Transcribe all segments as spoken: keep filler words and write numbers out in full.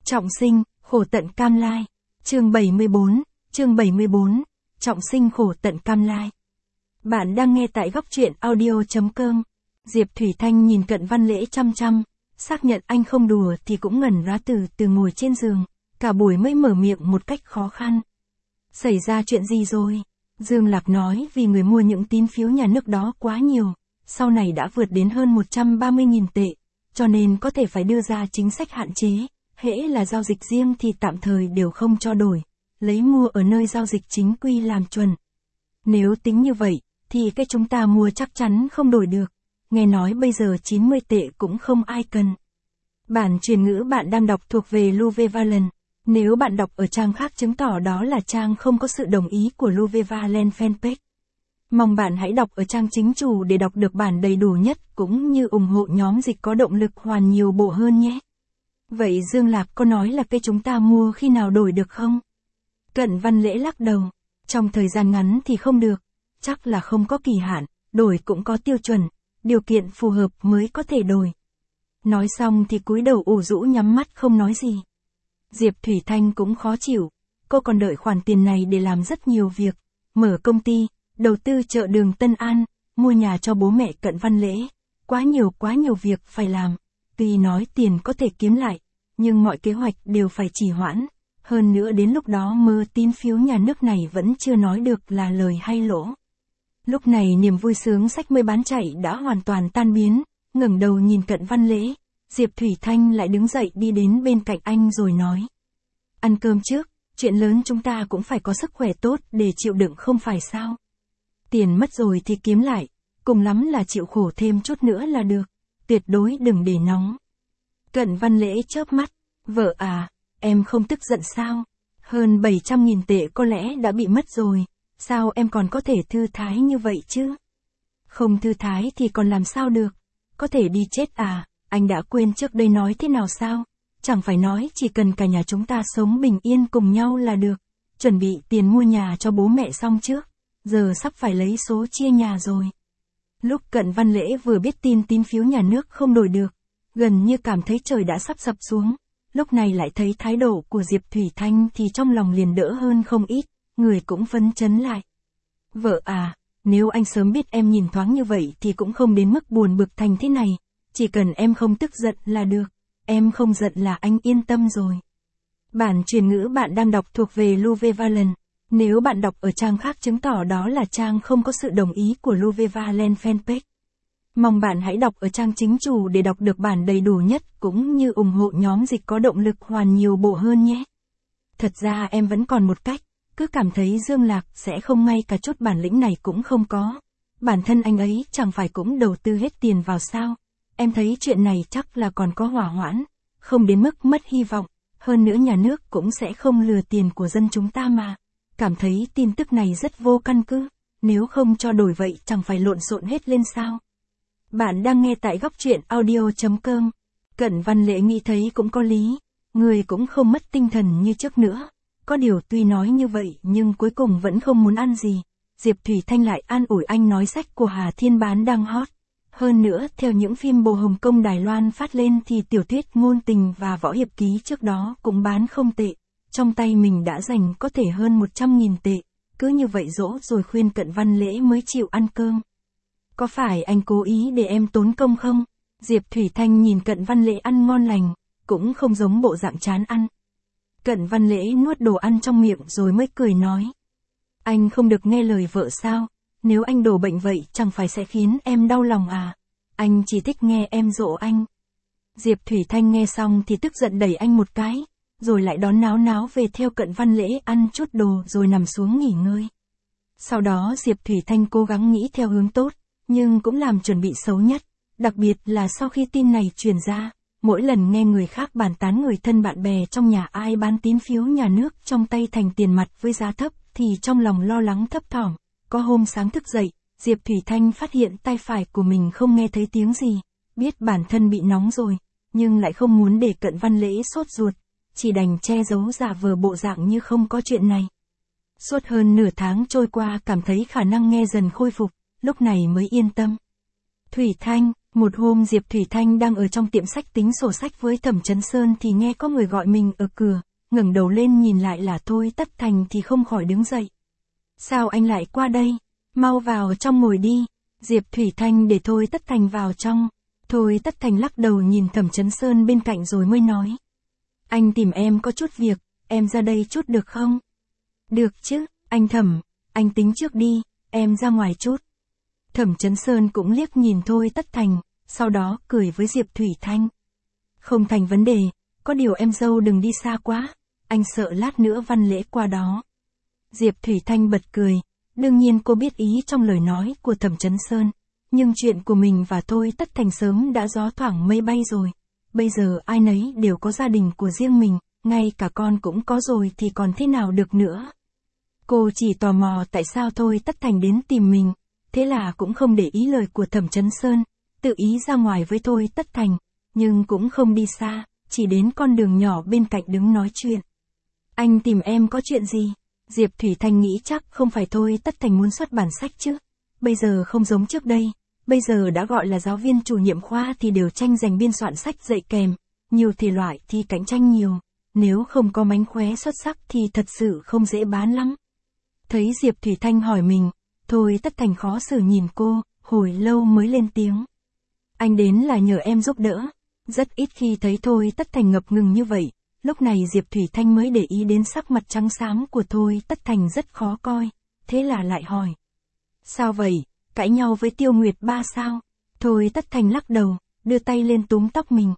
Trọng sinh, khổ tận cam lai. Chương bảy mươi bốn, chương bảy mươi bốn, trọng sinh khổ tận cam lai. Bạn đang nghe tại góc truyện audio.com. Diệp Thủy Thanh nhìn Cận Văn Lễ chăm chăm, xác nhận anh không đùa thì cũng ngẩn ra từ từ ngồi trên giường, cả buổi mới mở miệng một cách khó khăn. Xảy ra chuyện gì rồi? Dương Lạc nói vì người mua những tín phiếu nhà nước đó quá nhiều, sau này đã vượt đến hơn một trăm ba mươi nghìn tệ, cho nên có thể phải đưa ra chính sách hạn chế, hễ là giao dịch riêng thì tạm thời đều không cho đổi, lấy mua ở nơi giao dịch chính quy làm chuẩn. Nếu tính như vậy, thì cái chúng ta mua chắc chắn không đổi được, nghe nói bây giờ chín mươi tệ cũng không ai cần. Bản truyền ngữ bạn đang đọc thuộc về Luvevalent. Nếu bạn đọc ở trang khác chứng tỏ đó là trang không có sự đồng ý của Luvevalent fanpage. Mong bạn hãy đọc ở trang chính chủ để đọc được bản đầy đủ nhất cũng như ủng hộ nhóm dịch có động lực hoàn nhiều bộ hơn nhé. Vậy Dương Lạc có nói là cây chúng ta mua khi nào đổi được không? Cận Văn Lễ lắc đầu. Trong thời gian ngắn thì không được. Chắc là không có kỳ hạn, đổi cũng có tiêu chuẩn, điều kiện phù hợp mới có thể đổi. Nói xong thì cúi đầu ủ rũ nhắm mắt không nói gì. Diệp Thủy Thanh cũng khó chịu. Cô còn đợi khoản tiền này để làm rất nhiều việc. Mở công ty, đầu tư chợ đường Tân An, mua nhà cho bố mẹ Cận Văn Lễ. Quá nhiều quá nhiều việc phải làm. Tuy nói tiền có thể kiếm lại, nhưng mọi kế hoạch đều phải trì hoãn. Hơn nữa đến lúc đó mơ tín phiếu nhà nước này vẫn chưa nói được là lời hay lỗ. Lúc này niềm vui sướng sách mới bán chạy đã hoàn toàn tan biến, ngẩng đầu nhìn Cận Văn Lễ, Diệp Thủy Thanh lại đứng dậy đi đến bên cạnh anh rồi nói. Ăn cơm trước, chuyện lớn chúng ta cũng phải có sức khỏe tốt để chịu đựng không phải sao. Tiền mất rồi thì kiếm lại, cùng lắm là chịu khổ thêm chút nữa là được, tuyệt đối đừng để nóng. Cận Văn Lễ chớp mắt, vợ à, em không tức giận sao? Hơn bảy trăm nghìn tệ có lẽ đã bị mất rồi, sao em còn có thể thư thái như vậy chứ? Không thư thái thì còn làm sao được, có thể đi chết à, anh đã quên trước đây nói thế nào sao? Chẳng phải nói chỉ cần cả nhà chúng ta sống bình yên cùng nhau là được, chuẩn bị tiền mua nhà cho bố mẹ xong trước, giờ sắp phải lấy số chia nhà rồi. Lúc Cận Văn Lễ vừa biết tin tín phiếu nhà nước không đổi được, gần như cảm thấy trời đã sắp sập xuống, lúc này lại thấy thái độ của Diệp Thủy Thanh thì trong lòng liền đỡ hơn không ít, người cũng phấn chấn lại. Vợ à, nếu anh sớm biết em nhìn thoáng như vậy thì cũng không đến mức buồn bực thành thế này, chỉ cần em không tức giận là được, em không giận là anh yên tâm rồi. Bản truyền ngữ bạn đang đọc thuộc về Luvevalent. Nếu bạn đọc ở trang khác chứng tỏ đó là trang không có sự đồng ý của Luvevalent fanpage. Mong bạn hãy đọc ở trang chính chủ để đọc được bản đầy đủ nhất cũng như ủng hộ nhóm dịch có động lực hoàn nhiều bộ hơn nhé. Thật ra em vẫn còn một cách, cứ cảm thấy Dương Lạc sẽ không ngay cả chút bản lĩnh này cũng không có. Bản thân anh ấy chẳng phải cũng đầu tư hết tiền vào sao. Em thấy chuyện này chắc là còn có hỏa hoãn, không đến mức mất hy vọng, hơn nữa nhà nước cũng sẽ không lừa tiền của dân chúng ta mà. Cảm thấy tin tức này rất vô căn cứ, nếu không cho đổi vậy chẳng phải lộn xộn hết lên sao. Bạn đang nghe tại góc truyện audio.com. Cận Văn Lễ nghĩ thấy cũng có lý, người cũng không mất tinh thần như trước nữa. Có điều tuy nói như vậy nhưng cuối cùng vẫn không muốn ăn gì. Diệp Thủy Thanh lại an ủi anh nói sách của Hà Thiên bán đang hot. Hơn nữa theo những phim Bồ Hồng Kông Đài Loan phát lên thì tiểu thuyết ngôn tình và võ hiệp ký trước đó cũng bán không tệ. Trong tay mình đã dành có thể hơn một trăm nghìn tệ. Cứ như vậy dỗ rồi khuyên Cận Văn Lễ mới chịu ăn cơm. Có phải anh cố ý để em tốn công không? Diệp Thủy Thanh nhìn Cận Văn Lễ ăn ngon lành, cũng không giống bộ dạng chán ăn. Cận Văn Lễ nuốt đồ ăn trong miệng rồi mới cười nói. Anh không được nghe lời vợ sao? Nếu anh đổ bệnh vậy chẳng phải sẽ khiến em đau lòng à? Anh chỉ thích nghe em dỗ anh. Diệp Thủy Thanh nghe xong thì tức giận đẩy anh một cái, rồi lại đón náo náo về theo Cận Văn Lễ ăn chút đồ rồi nằm xuống nghỉ ngơi. Sau đó Diệp Thủy Thanh cố gắng nghĩ theo hướng tốt, nhưng cũng làm chuẩn bị xấu nhất, đặc biệt là sau khi tin này truyền ra, mỗi lần nghe người khác bàn tán người thân bạn bè trong nhà ai bán tín phiếu nhà nước trong tay thành tiền mặt với giá thấp thì trong lòng lo lắng thấp thỏm. Có hôm sáng thức dậy, Diệp Thủy Thanh phát hiện tay phải của mình không nghe thấy tiếng gì, biết bản thân bị nóng rồi, nhưng lại không muốn để Cận Văn Lễ sốt ruột, chỉ đành che giấu giả vờ bộ dạng như không có chuyện này. Suốt hơn nửa tháng trôi qua cảm thấy khả năng nghe dần khôi phục, lúc này mới yên tâm. Thủy Thanh, Một hôm Diệp Thủy Thanh đang ở trong tiệm sách tính sổ sách với Thẩm Chấn Sơn thì nghe có người gọi mình ở cửa, ngẩng đầu lên nhìn lại là Thôi Tất Thành thì không khỏi đứng dậy. Sao anh lại qua đây? Mau vào trong ngồi đi. Diệp Thủy Thanh để Thôi Tất Thành vào trong. Thôi Tất Thành lắc đầu nhìn Thẩm Chấn Sơn bên cạnh rồi mới nói. Anh tìm em có chút việc, em ra đây chút được không? Được chứ, anh Thẩm, anh tính trước đi, em ra ngoài chút. Thẩm Chấn Sơn cũng liếc nhìn Thôi Tất Thành, sau đó cười với Diệp Thủy Thanh. Không thành vấn đề, có điều em dâu đừng đi xa quá, anh sợ lát nữa Văn Lễ qua đó. Diệp Thủy Thanh bật cười, đương nhiên cô biết ý trong lời nói của Thẩm Chấn Sơn, nhưng chuyện của mình và Thôi Tất Thành sớm đã gió thoảng mây bay rồi. Bây giờ ai nấy đều có gia đình của riêng mình, ngay cả con cũng có rồi thì còn thế nào được nữa. Cô chỉ tò mò tại sao Thôi Tất Thành đến tìm mình, thế là cũng không để ý lời của Thẩm Chấn Sơn, tự ý ra ngoài với Thôi Tất Thành, nhưng cũng không đi xa, chỉ đến con đường nhỏ bên cạnh đứng nói chuyện. Anh tìm em có chuyện gì? Diệp Thủy Thanh nghĩ chắc không phải Thôi Tất Thành muốn xuất bản sách chứ. Bây giờ không giống trước đây, bây giờ đã gọi là giáo viên chủ nhiệm khoa thì đều tranh giành biên soạn sách dạy kèm, nhiều thể loại thì cạnh tranh nhiều, nếu không có mánh khóe xuất sắc thì thật sự không dễ bán lắm. Thấy Diệp Thủy Thanh hỏi mình, Thôi Tất Thành khó xử nhìn cô, hồi lâu mới lên tiếng. Anh đến là nhờ em giúp đỡ. Rất ít khi thấy Thôi Tất Thành ngập ngừng như vậy, lúc này Diệp Thủy Thanh mới để ý đến sắc mặt trắng xám của Thôi Tất Thành rất khó coi, thế là lại hỏi. Sao vậy, cãi nhau với Tiêu Nguyệt Ba sao? Thôi Tất Thành lắc đầu, đưa tay lên túm tóc mình.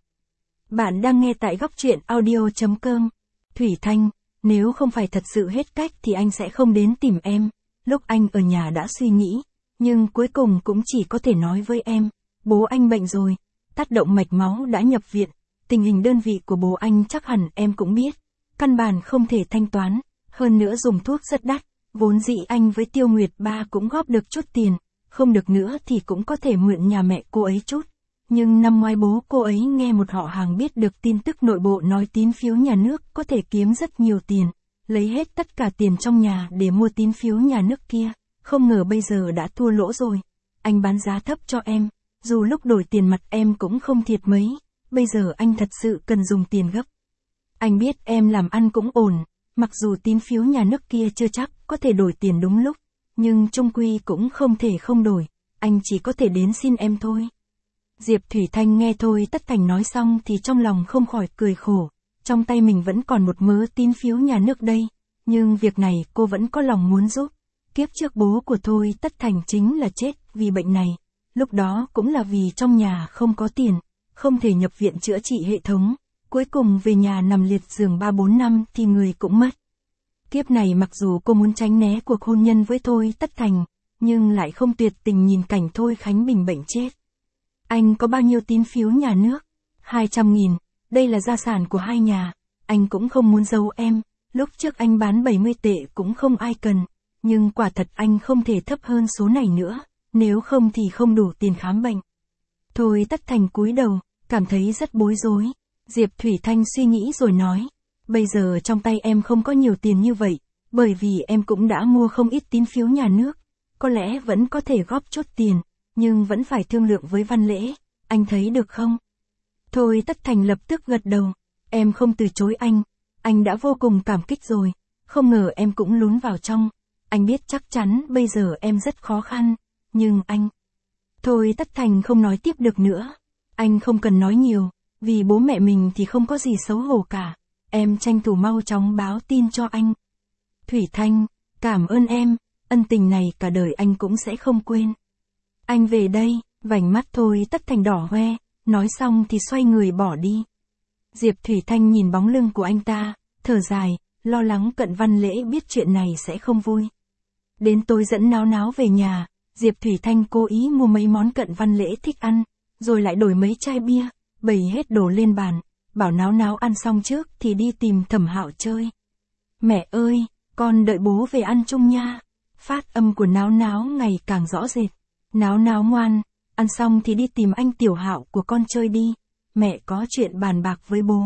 Bạn đang nghe tại góc truyện audio chấm com. Thủy Thanh, nếu không phải thật sự hết cách thì anh sẽ không đến tìm em. Lúc anh ở nhà đã suy nghĩ, nhưng cuối cùng cũng chỉ có thể nói với em, bố anh bệnh rồi, tác động mạch máu đã nhập viện, tình hình đơn vị của bố anh chắc hẳn em cũng biết, căn bản không thể thanh toán, hơn nữa dùng thuốc rất đắt, vốn dĩ anh với Tiêu Nguyệt Ba cũng góp được chút tiền, không được nữa thì cũng có thể mượn nhà mẹ cô ấy chút. Nhưng năm ngoái bố cô ấy nghe một họ hàng biết được tin tức nội bộ nói tín phiếu nhà nước có thể kiếm rất nhiều tiền, lấy hết tất cả tiền trong nhà để mua tín phiếu nhà nước kia, không ngờ bây giờ đã thua lỗ rồi. Anh bán giá thấp cho em, dù lúc đổi tiền mặt em cũng không thiệt mấy, bây giờ anh thật sự cần dùng tiền gấp. Anh biết em làm ăn cũng ổn, mặc dù tín phiếu nhà nước kia chưa chắc có thể đổi tiền đúng lúc, nhưng chung quy cũng không thể không đổi, anh chỉ có thể đến xin em thôi. Diệp Thủy Thanh nghe Thôi Tất Thành nói xong thì trong lòng không khỏi cười khổ, trong tay mình vẫn còn một mớ tín phiếu nhà nước đây, nhưng việc này cô vẫn có lòng muốn giúp. Kiếp trước bố của Thôi Tất Thành chính là chết vì bệnh này, lúc đó cũng là vì trong nhà không có tiền, không thể nhập viện chữa trị hệ thống, cuối cùng về nhà nằm liệt giường ba bốn năm thì người cũng mất. Kiếp này mặc dù cô muốn tránh né cuộc hôn nhân với Thôi Tất Thành, nhưng lại không tuyệt tình nhìn cảnh Thôi Khánh Bình bệnh chết. Anh có bao nhiêu tín phiếu nhà nước? hai trăm nghìn, đây là gia sản của hai nhà, anh cũng không muốn giấu em, lúc trước anh bán bảy mươi tệ cũng không ai cần, nhưng quả thật anh không thể thấp hơn số này nữa, nếu không thì không đủ tiền khám bệnh. Thôi Tất Thành cúi đầu, cảm thấy rất bối rối. Diệp Thủy Thanh suy nghĩ rồi nói, bây giờ trong tay em không có nhiều tiền như vậy, bởi vì em cũng đã mua không ít tín phiếu nhà nước, có lẽ vẫn có thể góp chút tiền, nhưng vẫn phải thương lượng với Văn Lễ, anh thấy được không? Thôi Tất Thành lập tức gật đầu, em không từ chối anh, anh đã vô cùng cảm kích rồi, không ngờ em cũng lún vào trong, anh biết chắc chắn bây giờ em rất khó khăn, nhưng anh... Thôi Tất Thành không nói tiếp được nữa, anh không cần nói nhiều, vì bố mẹ mình thì không có gì xấu hổ cả, em tranh thủ mau chóng báo tin cho anh. Thủy Thanh, cảm ơn em, ân tình này cả đời anh cũng sẽ không quên. Anh về đây, vành mắt Thôi Tất Thành đỏ hoe, nói xong thì xoay người bỏ đi. Diệp Thủy Thanh nhìn bóng lưng của anh ta, thở dài, lo lắng Cận Văn Lễ biết chuyện này sẽ không vui. Đến tối dẫn Náo Náo về nhà, Diệp Thủy Thanh cố ý mua mấy món Cận Văn Lễ thích ăn, rồi lại đổi mấy chai bia, bày hết đồ lên bàn, bảo Náo Náo ăn xong trước thì đi tìm Thẩm Hạo chơi. Mẹ ơi, con đợi bố về ăn chung nha. Phát âm của Náo Náo ngày càng rõ rệt. Náo Náo ngoan, ăn xong thì đi tìm anh Tiểu Hạo của con chơi đi, mẹ có chuyện bàn bạc với bố.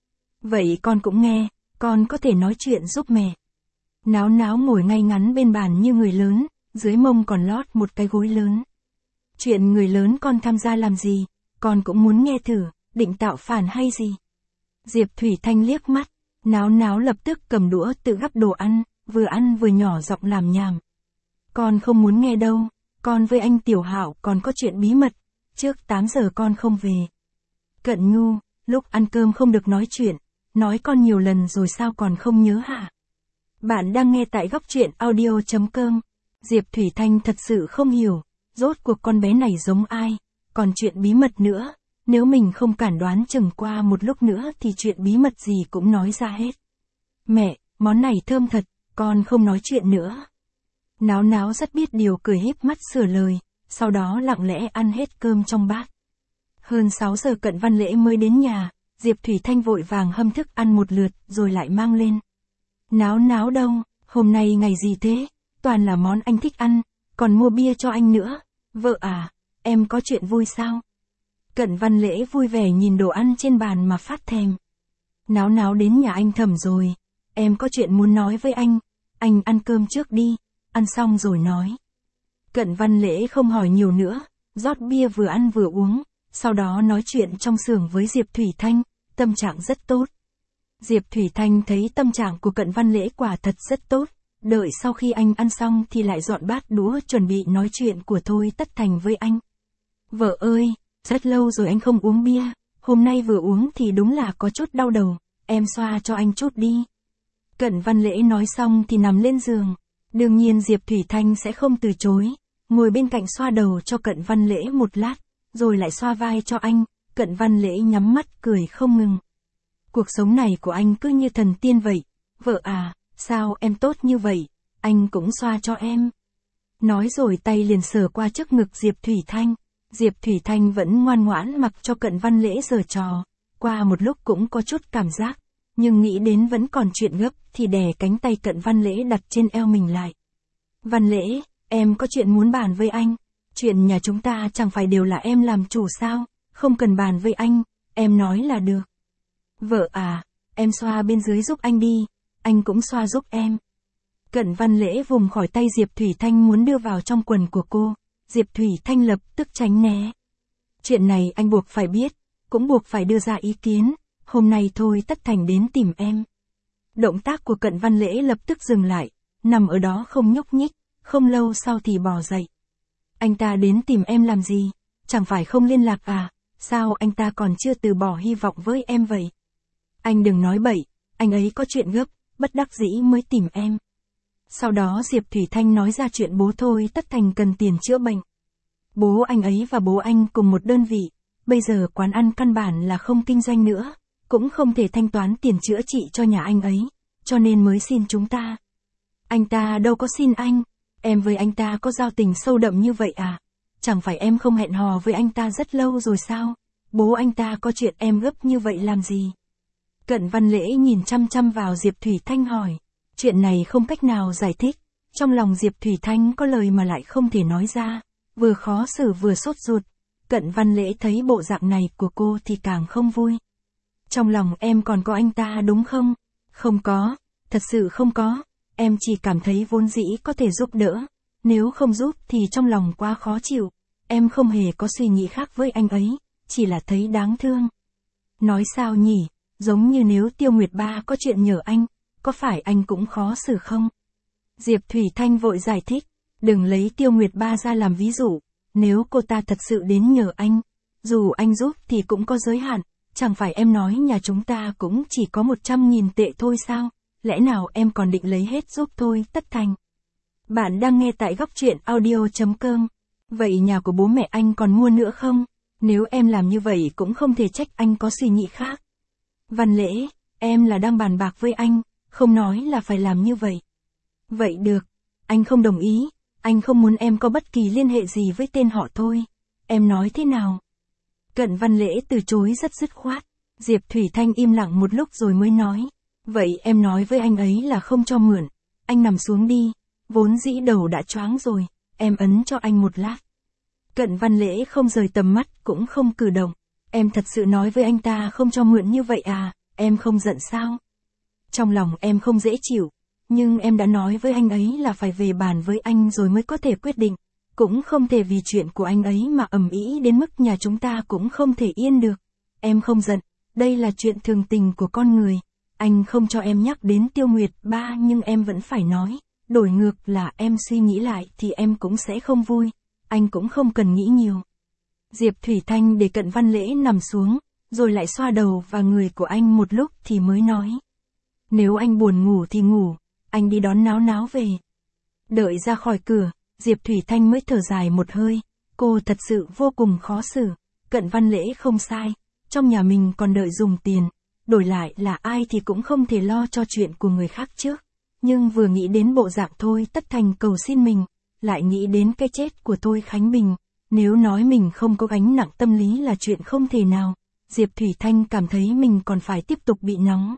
Vậy con cũng nghe, con có thể nói chuyện giúp mẹ. Náo Náo ngồi ngay ngắn bên bàn như người lớn, dưới mông còn lót một cái gối lớn. Chuyện người lớn con tham gia làm gì, con cũng muốn nghe thử, định tạo phản hay gì? Diệp Thủy Thanh liếc mắt, Náo Náo lập tức cầm đũa tự gắp đồ ăn, vừa ăn vừa nhỏ giọng làm nhảm. Con không muốn nghe đâu, con với anh Tiểu Hạo còn có chuyện bí mật, trước tám giờ con không về. Cận Nhu, lúc ăn cơm không được nói chuyện, nói con nhiều lần rồi sao còn không nhớ hả? Bạn đang nghe tại góc truyện audio chấm com. Diệp Thủy Thanh thật sự không hiểu, rốt cuộc con bé này giống ai, còn chuyện bí mật nữa, nếu mình không cản đoán chừng qua một lúc nữa thì chuyện bí mật gì cũng nói ra hết. Mẹ, món này thơm thật, con không nói chuyện nữa. Náo Náo rất biết điều cười híp mắt sửa lời, sau đó lặng lẽ ăn hết cơm trong bát. Hơn sáu giờ Cận Văn Lễ mới đến nhà, Diệp Thủy Thanh vội vàng hâm thức ăn một lượt rồi lại mang lên. Náo Náo đâu, hôm nay ngày gì thế, toàn là món anh thích ăn, còn mua bia cho anh nữa. Vợ à, em có chuyện vui sao? Cận Văn Lễ vui vẻ nhìn đồ ăn trên bàn mà phát thèm. Náo Náo đến nhà anh Thẩm rồi, em có chuyện muốn nói với anh, anh ăn cơm trước đi, ăn xong rồi nói. Cận Văn Lễ không hỏi nhiều nữa, rót bia vừa ăn vừa uống, sau đó nói chuyện trong xưởng với Diệp Thủy Thanh, tâm trạng rất tốt. Diệp Thủy Thanh thấy tâm trạng của Cận Văn Lễ quả thật rất tốt, đợi sau khi anh ăn xong thì lại dọn bát đũa chuẩn bị nói chuyện của Thôi Tất Thành với anh. Vợ ơi, rất lâu rồi anh không uống bia, hôm nay vừa uống thì đúng là có chút đau đầu, em xoa cho anh chút đi. Cận Văn Lễ nói xong thì nằm lên giường, đương nhiên Diệp Thủy Thanh sẽ không từ chối, ngồi bên cạnh xoa đầu cho Cận Văn Lễ một lát, rồi lại xoa vai cho anh. Cận Văn Lễ nhắm mắt cười không ngừng. Cuộc sống này của anh cứ như thần tiên vậy, vợ à, sao em tốt như vậy, anh cũng xoa cho em. Nói rồi tay liền sờ qua trước ngực Diệp Thủy Thanh, Diệp Thủy Thanh vẫn ngoan ngoãn mặc cho Cận Văn Lễ giở trò, qua một lúc cũng có chút cảm giác, nhưng nghĩ đến vẫn còn chuyện gấp thì đè cánh tay Cận Văn Lễ đặt trên eo mình lại. Văn Lễ, em có chuyện muốn bàn với anh, chuyện nhà chúng ta chẳng phải đều là em làm chủ sao, không cần bàn với anh, em nói là được. Vợ à, em xoa bên dưới giúp anh đi, anh cũng xoa giúp em. Cận Văn Lễ vùng khỏi tay Diệp Thủy Thanh muốn đưa vào trong quần của cô, Diệp Thủy Thanh lập tức tránh né. Chuyện này anh buộc phải biết, cũng buộc phải đưa ra ý kiến, hôm nay Thôi Tất Thành đến tìm em. Động tác của Cận Văn Lễ lập tức dừng lại, nằm ở đó không nhúc nhích, không lâu sau thì bò dậy. Anh ta đến tìm em làm gì, chẳng phải không liên lạc à, sao anh ta còn chưa từ bỏ hy vọng với em vậy? Anh đừng nói bậy, anh ấy có chuyện gấp, bất đắc dĩ mới tìm em. Sau đó Diệp Thủy Thanh nói ra chuyện bố Thôi Tất Thành cần tiền chữa bệnh. Bố anh ấy và bố anh cùng một đơn vị, bây giờ quán ăn căn bản là không kinh doanh nữa, cũng không thể thanh toán tiền chữa trị cho nhà anh ấy, cho nên mới xin chúng ta. Anh ta đâu có xin anh, em với anh ta có giao tình sâu đậm như vậy à? Chẳng phải em không hẹn hò với anh ta rất lâu rồi sao? Bố anh ta có chuyện em gấp như vậy làm gì? Cận Văn Lễ nhìn chăm chăm vào Diệp Thủy Thanh hỏi. Chuyện này không cách nào giải thích. Trong lòng Diệp Thủy Thanh có lời mà lại không thể nói ra. Vừa khó xử vừa sốt ruột. Cận Văn Lễ thấy bộ dạng này của cô thì càng không vui. Trong lòng em còn có anh ta đúng không? Không có. Thật sự không có. Em chỉ cảm thấy vốn dĩ có thể giúp đỡ. Nếu không giúp thì trong lòng quá khó chịu. Em không hề có suy nghĩ khác với anh ấy. Chỉ là thấy đáng thương. Nói sao nhỉ? Giống như nếu Tiêu Nguyệt Ba có chuyện nhờ anh, có phải anh cũng khó xử không? Diệp Thủy Thanh vội giải thích, đừng lấy Tiêu Nguyệt Ba ra làm ví dụ, nếu cô ta thật sự đến nhờ anh, dù anh giúp thì cũng có giới hạn, chẳng phải em nói nhà chúng ta cũng chỉ có một trăm nghìn tệ thôi sao, lẽ nào em còn định lấy hết giúp Thôi Tất Thành? Bạn đang nghe tại góc truyện audio chấm com, vậy nhà của bố mẹ anh còn mua nữa không? Nếu em làm như vậy cũng không thể trách anh có suy nghĩ khác. Văn Lễ, em là đang bàn bạc với anh, không nói là phải làm như vậy. Vậy được, anh không đồng ý, anh không muốn em có bất kỳ liên hệ gì với tên họ Thôi. Em nói thế nào? Cận Văn Lễ từ chối rất dứt khoát. Diệp Thủy Thanh im lặng một lúc rồi mới nói. Vậy em nói với anh ấy là không cho mượn. Anh nằm xuống đi, vốn dĩ đầu đã choáng rồi, em ấn cho anh một lát. Cận Văn Lễ không rời tầm mắt cũng không cử động. Em thật sự nói với anh ta không cho mượn như vậy à, em không giận sao? Trong lòng em không dễ chịu, nhưng em đã nói với anh ấy là phải về bàn với anh rồi mới có thể quyết định. cũng không thể vì chuyện của anh ấy mà ầm ĩ đến mức nhà chúng ta cũng không thể yên được. Em không giận, đây là chuyện thường tình của con người. Anh không cho em nhắc đến Tiêu Nguyệt ba nhưng em vẫn phải nói, đổi ngược là em suy nghĩ lại thì em cũng sẽ không vui, anh cũng không cần nghĩ nhiều. Diệp Thủy Thanh để Cận Văn Lễ nằm xuống, rồi lại xoa đầu và người của anh một lúc thì mới nói. Nếu anh buồn ngủ thì ngủ, anh đi đón Náo Náo về. Đợi ra khỏi cửa, Diệp Thủy Thanh mới thở dài một hơi, cô thật sự vô cùng khó xử, Cận Văn Lễ không sai, trong nhà mình còn đợi dùng tiền, đổi lại là ai thì cũng không thể lo cho chuyện của người khác trước. Nhưng vừa nghĩ đến bộ dạng Thôi Tất Thành cầu xin mình, lại nghĩ đến cái chết của Thôi Khánh Bình, nếu nói mình không có gánh nặng tâm lý là chuyện không thể nào, Diệp Thủy Thanh cảm thấy mình còn phải tiếp tục bị nóng.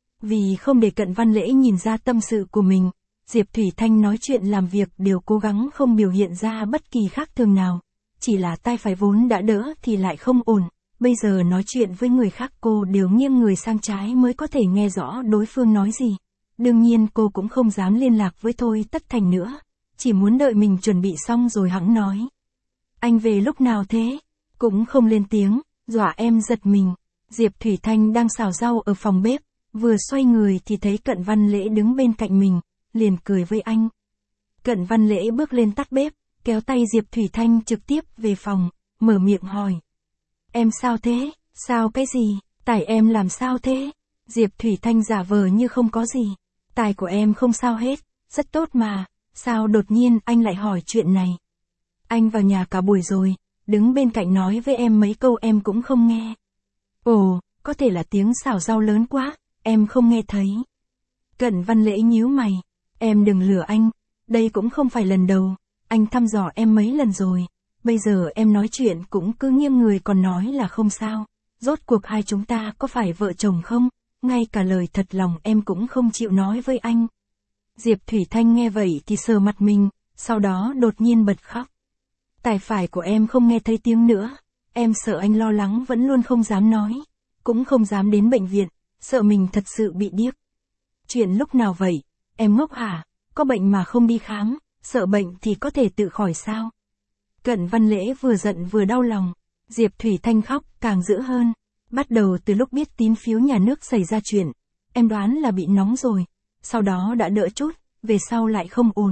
Vì không để Cận Văn Lễ nhìn ra tâm sự của mình, Diệp Thủy Thanh nói chuyện làm việc đều cố gắng không biểu hiện ra bất kỳ khác thường nào, chỉ là tai phải vốn đã đỡ thì lại không ổn, bây giờ nói chuyện với người khác cô đều nghiêng người sang trái mới có thể nghe rõ đối phương nói gì. Đương nhiên cô cũng không dám liên lạc với Thôi Tất Thành nữa, chỉ muốn đợi mình chuẩn bị xong rồi hẵng nói. Anh về lúc nào thế? Cũng không lên tiếng, dọa em giật mình. Diệp Thủy Thanh đang xào rau ở phòng bếp, vừa xoay người thì thấy Cận Văn Lễ đứng bên cạnh mình, liền cười với anh. Cận Văn Lễ bước lên tắt bếp, kéo tay Diệp Thủy Thanh trực tiếp về phòng, mở miệng hỏi. Em sao thế? Sao cái gì? Tài em làm sao thế? Diệp Thủy Thanh giả vờ như không có gì. Tài của em không sao hết, rất tốt mà, sao đột nhiên anh lại hỏi chuyện này? Anh vào nhà cả buổi rồi, đứng bên cạnh nói với em mấy câu em cũng không nghe. Ồ, có thể là tiếng xào rau lớn quá, em không nghe thấy. Cận Văn Lễ nhíu mày, em đừng lừa anh, đây cũng không phải lần đầu, anh thăm dò em mấy lần rồi, bây giờ em nói chuyện cũng cứ nghiêng người còn nói là không sao, rốt cuộc hai chúng ta có phải vợ chồng không, ngay cả lời thật lòng em cũng không chịu nói với anh. Diệp Thủy Thanh nghe vậy thì sờ mặt mình, sau đó đột nhiên bật khóc. Tai phải của em không nghe thấy tiếng nữa, em sợ anh lo lắng vẫn luôn không dám nói, cũng không dám đến bệnh viện, sợ mình thật sự bị điếc. Chuyện lúc nào vậy, em ngốc hả, có bệnh mà không đi khám, sợ bệnh thì có thể tự khỏi sao? Cận Văn Lễ vừa giận vừa đau lòng, Diệp Thủy Thanh khóc càng dữ hơn, bắt đầu từ lúc biết tín phiếu nhà nước xảy ra chuyện, em đoán là bị nóng rồi, sau đó đã đỡ chút, về sau lại không ổn.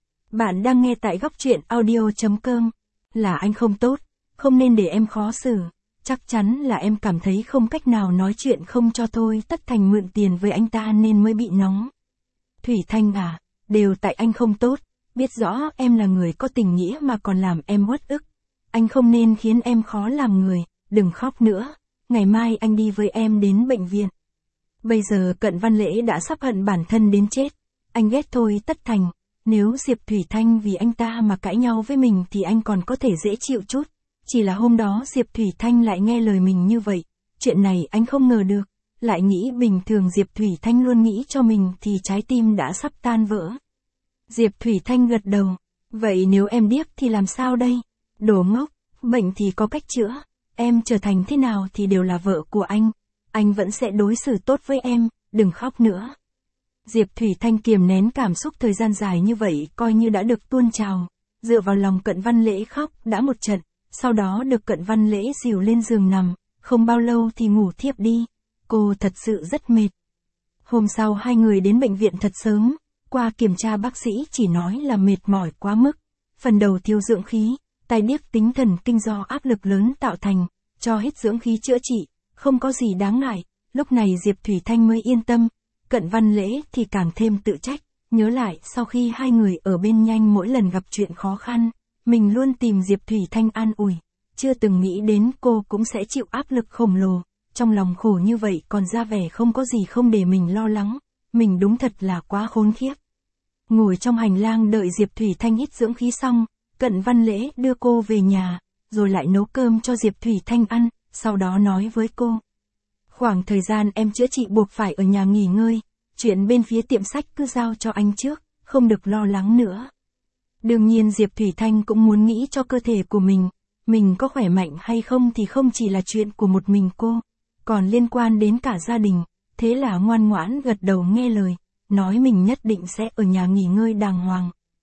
Bạn đang nghe tại góc truyện audio chấm com, là anh không tốt, không nên để em khó xử, chắc chắn là em cảm thấy không cách nào nói chuyện không cho Thôi Tất Thành mượn tiền với anh ta nên mới bị nóng. Thủy Thanh à, đều tại anh không tốt, biết rõ em là người có tình nghĩa mà còn làm em uất ức. Anh không nên khiến em khó làm người, đừng khóc nữa, ngày mai anh đi với em đến bệnh viện. Bây giờ Cận Văn Lễ đã sắp hận bản thân đến chết, anh ghét Thôi Tất Thành, nếu Diệp Thủy Thanh vì anh ta mà cãi nhau với mình thì anh còn có thể dễ chịu chút, chỉ là hôm đó Diệp Thủy Thanh lại nghe lời mình như vậy, chuyện này anh không ngờ được, lại nghĩ bình thường Diệp Thủy Thanh luôn nghĩ cho mình thì trái tim đã sắp tan vỡ. Diệp Thủy Thanh gật đầu, vậy nếu em điếc thì làm sao đây? Đồ ngốc, bệnh thì có cách chữa, em trở thành thế nào thì đều là vợ của anh, anh vẫn sẽ đối xử tốt với em, đừng khóc nữa. Diệp Thủy Thanh kiềm nén cảm xúc thời gian dài như vậy coi như đã được tuôn trào, dựa vào lòng Cận Văn Lễ khóc đã một trận, sau đó được Cận Văn Lễ dìu lên giường nằm, không bao lâu thì ngủ thiếp đi, cô thật sự rất mệt. Hôm sau hai người đến bệnh viện thật sớm, qua kiểm tra bác sĩ chỉ nói là mệt mỏi quá mức, phần đầu thiếu dưỡng khí, tai điếc tính thần kinh do áp lực lớn tạo thành, cho hết dưỡng khí chữa trị, không có gì đáng ngại, lúc này Diệp Thủy Thanh mới yên tâm. Cận Văn Lễ thì càng thêm tự trách, nhớ lại sau khi hai người ở bên nhanh mỗi lần gặp chuyện khó khăn, mình luôn tìm Diệp Thủy Thanh an ủi, chưa từng nghĩ đến cô cũng sẽ chịu áp lực khổng lồ, trong lòng khổ như vậy còn ra vẻ không có gì không để mình lo lắng, mình đúng thật là quá khốn khiếp. Ngồi trong hành lang đợi Diệp Thủy Thanh hít dưỡng khí xong, Cận Văn Lễ đưa cô về nhà, rồi lại nấu cơm cho Diệp Thủy Thanh ăn, sau đó nói với cô. Khoảng thời gian em chữa trị buộc phải ở nhà nghỉ ngơi, chuyện bên phía tiệm sách cứ giao cho anh trước, không được lo lắng nữa. Đương nhiên Diệp Thủy Thanh cũng muốn nghĩ cho cơ thể của mình, mình có khỏe mạnh hay không thì không chỉ là chuyện của một mình cô, còn liên quan đến cả gia đình, thế là ngoan ngoãn gật đầu nghe lời, nói mình nhất định sẽ ở nhà nghỉ ngơi đàng hoàng.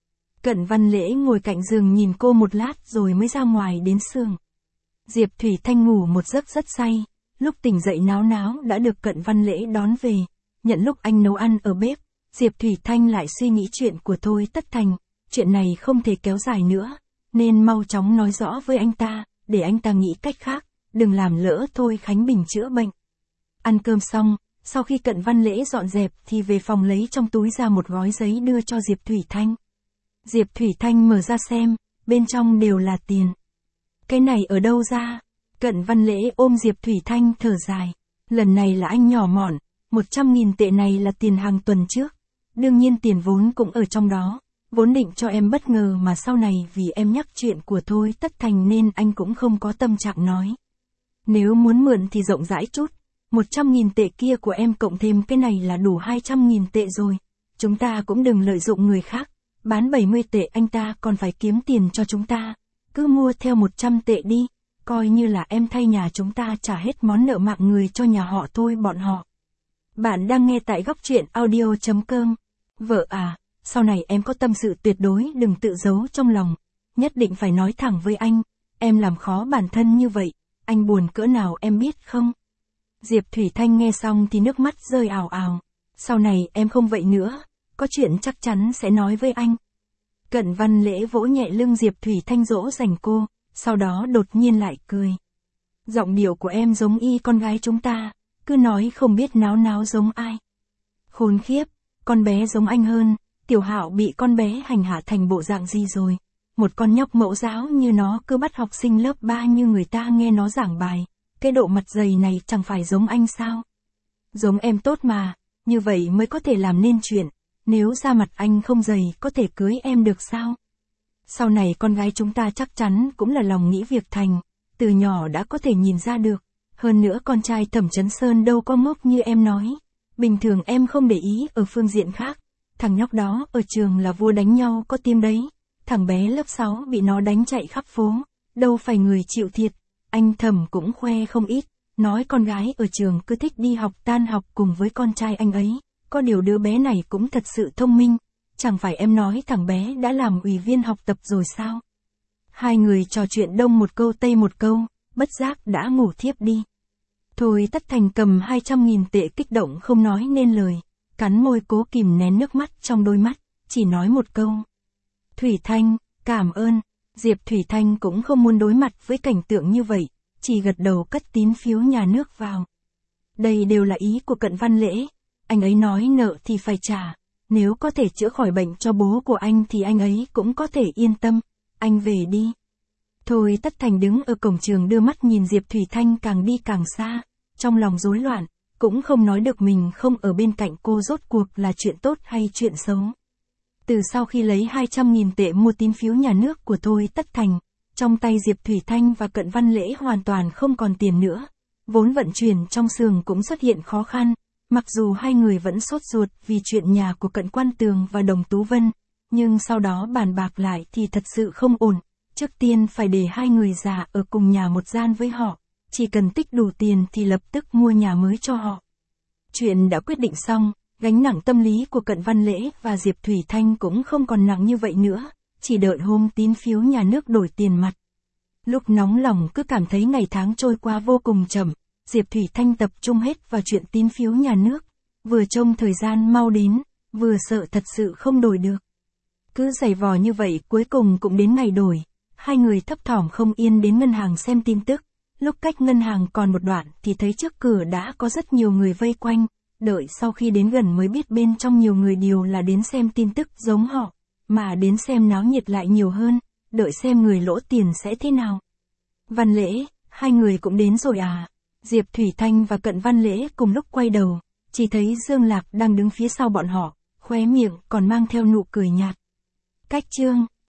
Cận Văn Lễ ngồi cạnh giường nhìn cô một lát rồi mới ra ngoài đến xưởng. Diệp Thủy Thanh ngủ một giấc rất say, lúc tỉnh dậy náo náo đã được Cận Văn Lễ đón về, nhận lúc anh nấu ăn ở bếp, Diệp Thủy Thanh lại suy nghĩ chuyện của Thôi Tất Thành, chuyện này không thể kéo dài nữa, nên mau chóng nói rõ với anh ta, để anh ta nghĩ cách khác, đừng làm lỡ Thôi Khánh Bình chữa bệnh. Ăn cơm xong, sau khi Cận Văn Lễ dọn dẹp thì về phòng lấy trong túi ra một gói giấy đưa cho Diệp Thủy Thanh. Diệp Thủy Thanh mở ra xem, bên trong đều là tiền. Cái này ở đâu ra? Cận Văn Lễ ôm Diệp Thủy Thanh thở dài. Lần này là anh nhỏ mọn, một trăm nghìn tệ này là tiền hàng tuần trước. Đương nhiên tiền vốn cũng ở trong đó. Vốn định cho em bất ngờ mà sau này vì em nhắc chuyện của Thôi Tất Thành nên anh cũng không có tâm trạng nói. Nếu muốn mượn thì rộng rãi chút. một trăm nghìn tệ kia của em cộng thêm cái này là đủ hai trăm nghìn tệ rồi. Chúng ta cũng đừng lợi dụng người khác. Bán bảy mươi tệ anh ta còn phải kiếm tiền cho chúng ta. Cứ mua theo một trăm tệ đi. Coi như là em thay nhà chúng ta trả hết món nợ mạng người cho nhà họ Thôi bọn họ. Bạn đang nghe tại góc truyện audio chấm com. Vợ à, sau này em có tâm sự tuyệt đối đừng tự giấu trong lòng. Nhất định phải nói thẳng với anh. Em làm khó bản thân như vậy. Anh buồn cỡ nào em biết không? Diệp Thủy Thanh nghe xong thì nước mắt rơi ào ào. Sau này em không vậy nữa. Có chuyện chắc chắn sẽ nói với anh. Cận Văn Lễ vỗ nhẹ lưng Diệp Thủy Thanh dỗ dành cô, sau đó đột nhiên lại cười. Giọng điệu của em giống y con gái chúng ta, cứ nói không biết náo náo giống ai. Khốn khiếp, con bé giống anh hơn, Tiểu Hạo bị con bé hành hạ thành bộ dạng gì rồi. Một con nhóc mẫu giáo như nó cứ bắt học sinh lớp ba như người ta nghe nó giảng bài. Cái độ mặt dày này chẳng phải giống anh sao? Giống em tốt mà, như vậy mới có thể làm nên chuyện. Nếu da mặt anh không dày có thể cưới em được sao? Sau này con gái chúng ta chắc chắn cũng là lòng nghĩ việc thành, từ nhỏ đã có thể nhìn ra được. Hơn nữa con trai Thẩm Chấn Sơn đâu có ngốc như em nói. Bình thường em không để ý ở phương diện khác. Thằng nhóc đó ở trường là vua đánh nhau có tim đấy. Thằng bé lớp sáu bị nó đánh chạy khắp phố. Đâu phải người chịu thiệt. Anh Thẩm cũng khoe không ít. Nói con gái ở trường cứ thích đi học tan học cùng với con trai anh ấy. Có điều đứa bé này cũng thật sự thông minh. Chẳng phải em nói thằng bé đã làm ủy viên học tập rồi sao? Hai người trò chuyện đông một câu tây một câu, bất giác đã ngủ thiếp đi. Thôi Tất Thành cầm hai trăm nghìn tệ kích động không nói nên lời, cắn môi cố kìm nén nước mắt trong đôi mắt, chỉ nói một câu. Thủy Thanh, cảm ơn. Diệp Thủy Thanh cũng không muốn đối mặt với cảnh tượng như vậy, chỉ gật đầu cất tín phiếu nhà nước vào. Đây đều là ý của Cận Văn Lễ, anh ấy nói nợ thì phải trả. Nếu có thể chữa khỏi bệnh cho bố của anh thì anh ấy cũng có thể yên tâm. Anh về đi. Thôi Tất Thành đứng ở cổng trường đưa mắt nhìn Diệp Thủy Thanh càng đi càng xa. Trong lòng rối loạn, cũng không nói được mình không ở bên cạnh cô rốt cuộc là chuyện tốt hay chuyện xấu. Từ sau khi lấy hai trăm nghìn tệ mua tín phiếu nhà nước của Thôi Tất Thành, trong tay Diệp Thủy Thanh và Cận Văn Lễ hoàn toàn không còn tiền nữa. Vốn vận chuyển trong xưởng cũng xuất hiện khó khăn. Mặc dù hai người vẫn sốt ruột vì chuyện nhà của Cận Quan Tường và Đồng Tú Vân, nhưng sau đó bàn bạc lại thì thật sự không ổn. Trước tiên phải để hai người già ở cùng nhà một gian với họ, chỉ cần tích đủ tiền thì lập tức mua nhà mới cho họ. Chuyện đã quyết định xong, gánh nặng tâm lý của Cận Văn Lễ và Diệp Thủy Thanh cũng không còn nặng như vậy nữa, chỉ đợi hôm tín phiếu nhà nước đổi tiền mặt. Lúc nóng lòng cứ cảm thấy ngày tháng trôi qua vô cùng chậm. Diệp Thủy Thanh tập trung hết vào chuyện tín phiếu nhà nước, vừa trông thời gian mau đến, vừa sợ thật sự không đổi được. Cứ giày vò như vậy cuối cùng cũng đến ngày đổi, hai người thấp thỏm không yên đến ngân hàng xem tin tức, lúc cách ngân hàng còn một đoạn thì thấy trước cửa đã có rất nhiều người vây quanh, đợi sau khi đến gần mới biết bên trong nhiều người đều là đến xem tin tức giống họ, mà đến xem náo nhiệt lại nhiều hơn, đợi xem người lỗ tiền sẽ thế nào. Văn Lễ, hai người cũng đến rồi à? Diệp Thủy Thanh và Cận Văn Lễ cùng lúc quay đầu, chỉ thấy Dương Lạc đang đứng phía sau bọn họ, khóe miệng còn mang theo nụ cười nhạt. Cách chương